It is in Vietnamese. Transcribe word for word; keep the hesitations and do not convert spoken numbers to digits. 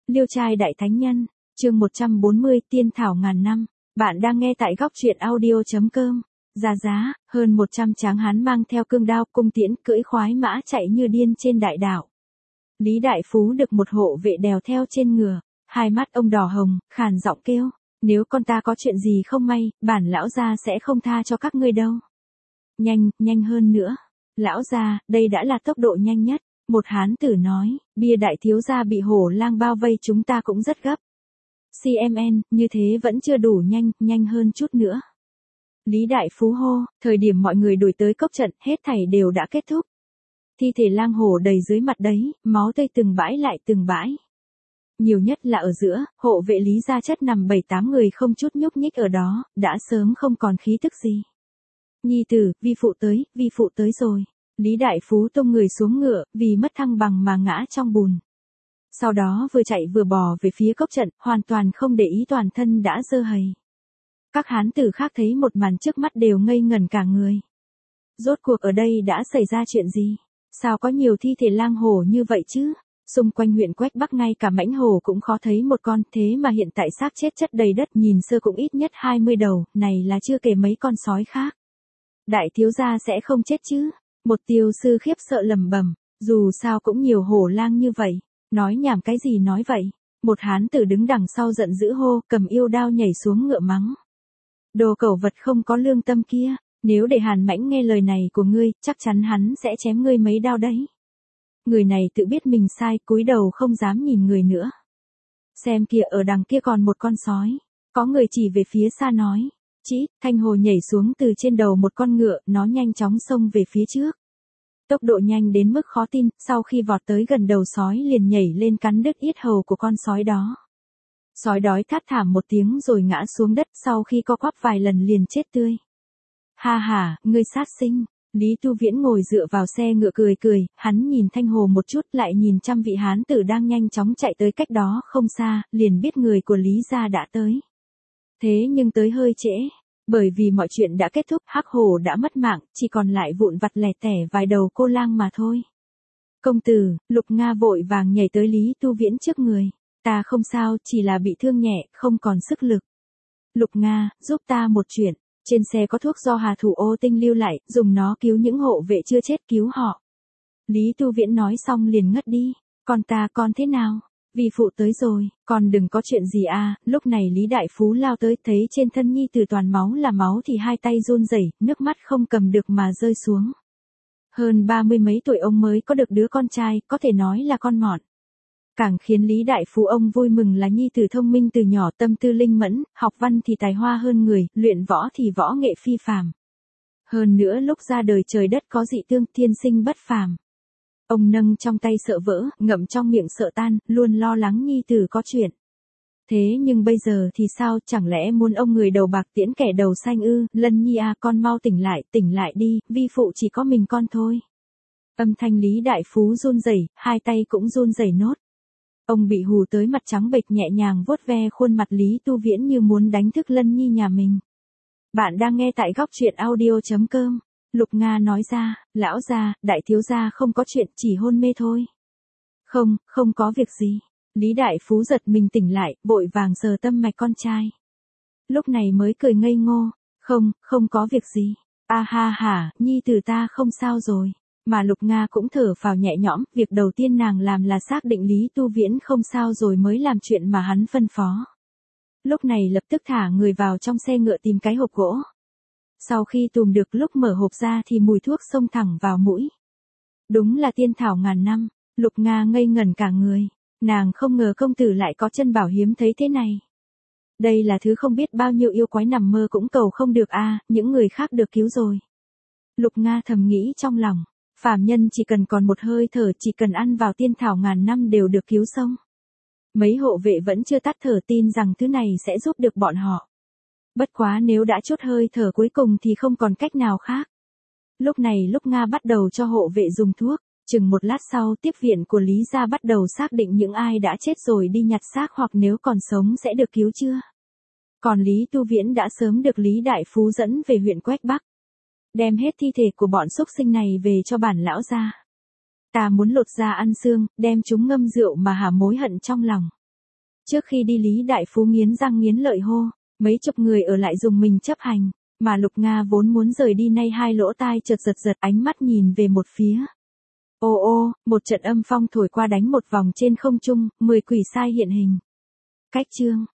Liêu trai đại thánh nhân, chương một trăm bốn mươi tiên thảo ngàn năm. Bạn đang nghe tại góc truyện audio.com. Giá giá, hơn một trăm tráng hán mang theo cương đao cung tiễn cưỡi khoái mã chạy như điên trên đại đảo. Lý Đại Phú được một hộ vệ đèo theo trên ngựa, hai mắt ông đỏ hồng, khàn giọng kêu, nếu con ta có chuyện gì không may, bản lão gia sẽ không tha cho các ngươi đâu. Nhanh, nhanh hơn nữa. Lão gia, đây đã là tốc độ nhanh nhất. Một hán tử nói, bia đại thiếu gia bị hổ lang bao vây chúng ta cũng rất gấp. xê em en, như thế vẫn chưa đủ nhanh, nhanh hơn chút nữa. Lý Đại Phú hô, thời điểm mọi người đuổi tới cốc trận, hết thảy đều đã kết thúc. Thi thể lang hổ đầy dưới mặt đấy, máu tươi từng bãi lại từng bãi. Nhiều nhất là ở giữa, hộ vệ Lý gia chất nằm bảy tám người không chút nhúc nhích ở đó, đã sớm không còn khí tức gì. Nhi tử, vi phụ tới, vi phụ tới rồi. Lý Đại Phú tung người xuống ngựa, vì mất thăng bằng mà ngã trong bùn. Sau đó vừa chạy vừa bò về phía cốc trận, hoàn toàn không để ý toàn thân đã dơ hầy. Các hán tử khác thấy một màn trước mắt đều ngây ngẩn cả người. Rốt cuộc ở đây đã xảy ra chuyện gì? Sao có nhiều thi thể lang hổ như vậy chứ? Xung quanh huyện Quách Bắc ngay cả mãnh hổ cũng khó thấy một con, thế mà hiện tại xác chết chất đầy đất, nhìn sơ cũng ít nhất hai mươi đầu, này là chưa kể mấy con sói khác. Đại thiếu gia sẽ không chết chứ? Một tiêu sư khiếp sợ lẩm bẩm, dù sao cũng nhiều hổ lang như vậy, nói nhảm cái gì nói vậy. Một hán tử đứng đằng sau giận dữ hô, cầm yêu đao nhảy xuống ngựa mắng. Đồ cẩu vật không có lương tâm kia, nếu để Hàn Mãnh nghe lời này của ngươi, chắc chắn hắn sẽ chém ngươi mấy đao đấy. Người này tự biết mình sai, cúi đầu không dám nhìn người nữa. Xem kìa, ở đằng kia còn một con sói. Có người chỉ về phía xa nói. Chí, Thanh Hồ nhảy xuống từ trên đầu một con ngựa, nó nhanh chóng xông về phía trước. Tốc độ nhanh đến mức khó tin, sau khi vọt tới gần đầu sói liền nhảy lên cắn đứt yết hầu của con sói đó. Sói đói thát thảm một tiếng rồi ngã xuống đất, sau khi co quắp vài lần liền chết tươi. Ha ha, ngươi sát sinh. Lý Tu Viễn ngồi dựa vào xe ngựa cười cười, hắn nhìn Thanh Hồ một chút lại nhìn trăm vị hán tử đang nhanh chóng chạy tới cách đó không xa, liền biết người của Lý gia đã tới. Thế nhưng tới hơi trễ, bởi vì mọi chuyện đã kết thúc, hắc hổ đã mất mạng, chỉ còn lại vụn vặt lẻ tẻ vài đầu cô lang mà thôi. Công tử, Lục Nga vội vàng nhảy tới Lý Tu Viễn trước người. Ta không sao, chỉ là bị thương nhẹ, không còn sức lực. Lục Nga, giúp ta một chuyện. Trên xe có thuốc do Hà Thủ Ô Tinh lưu lại, dùng nó cứu những hộ vệ chưa chết, cứu họ. Lý Tu Viễn nói xong liền ngất đi. Con ta con thế nào? Vi phụ tới rồi, con đừng có chuyện gì à. Lúc này Lý Đại Phú lao tới, thấy trên thân nhi tử toàn máu là máu thì hai tay run rẩy, nước mắt không cầm được mà rơi xuống. Hơn ba mươi mấy tuổi ông mới có được đứa con trai, có thể nói là con mọn. Càng khiến Lý Đại Phú ông vui mừng là nhi tử thông minh từ nhỏ, tâm tư linh mẫn, học văn thì tài hoa hơn người, luyện võ thì võ nghệ phi phàm. Hơn nữa lúc ra đời trời đất có dị tương, thiên sinh bất phàm. Ông nâng trong tay sợ vỡ, ngậm trong miệng sợ tan, luôn lo lắng nhi tử có chuyện. Thế nhưng bây giờ thì sao, chẳng lẽ muốn ông người đầu bạc tiễn kẻ đầu xanh ư? Lân nhi à, con mau tỉnh lại, tỉnh lại đi, vi phụ chỉ có mình con thôi. Âm thanh Lý Đại Phú run rẩy, hai tay cũng run rẩy nốt. Ông bị hù tới mặt trắng bệch, nhẹ nhàng vuốt ve khuôn mặt Lý Tu Viễn như muốn đánh thức Lân nhi nhà mình. Bạn đang nghe tại góc truyện audio.com. Lục Nga nói ra, lão gia, đại thiếu gia không có chuyện, chỉ hôn mê thôi. Không, không có việc gì. Lý Đại Phú giật mình tỉnh lại, vội vàng sờ tâm mạch con trai. Lúc này mới cười ngây ngô, không, không có việc gì. A ha ha, nhi tử ta không sao rồi. Mà Lục Nga cũng thở phào nhẹ nhõm, việc đầu tiên nàng làm là xác định Lý Tu Viễn không sao rồi mới làm chuyện mà hắn phân phó. Lúc này lập tức thả người vào trong xe ngựa tìm cái hộp gỗ. Sau khi tùm được, lúc mở hộp ra thì mùi thuốc xông thẳng vào mũi. Đúng là tiên thảo ngàn năm. Lục Nga ngây ngẩn cả người. Nàng không ngờ công tử lại có chân bảo hiếm thấy thế này. Đây là thứ không biết bao nhiêu yêu quái nằm mơ cũng cầu không được a, những người khác được cứu rồi. Lục Nga thầm nghĩ trong lòng, phàm nhân chỉ cần còn một hơi thở, chỉ cần ăn vào tiên thảo ngàn năm đều được cứu sống. Mấy hộ vệ vẫn chưa tắt thở, tin rằng thứ này sẽ giúp được bọn họ. Bất quá nếu đã chốt hơi thở cuối cùng thì không còn cách nào khác. Lúc này Lục Nga bắt đầu cho hộ vệ dùng thuốc. Chừng một lát sau, tiếp viện của Lý gia bắt đầu xác định những ai đã chết rồi đi nhặt xác, hoặc nếu còn sống sẽ được cứu chưa. Còn Lý Tu Viễn đã sớm được Lý Đại Phú dẫn về huyện Quách Bắc. Đem hết thi thể của bọn xúc sinh này về cho bản lão gia. Ta muốn lột da ăn xương, đem chúng ngâm rượu mà hả mối hận trong lòng. Trước khi đi Lý Đại Phú nghiến răng nghiến lợi hô, mấy chục người ở lại dùng mình chấp hành, mà Lục Nga vốn muốn rời đi nay hai lỗ tai chợt giật giật ánh mắt nhìn về một phía. Ô ô, một trận âm phong thổi qua đánh một vòng trên không trung, mười quỷ sai hiện hình. Cách chương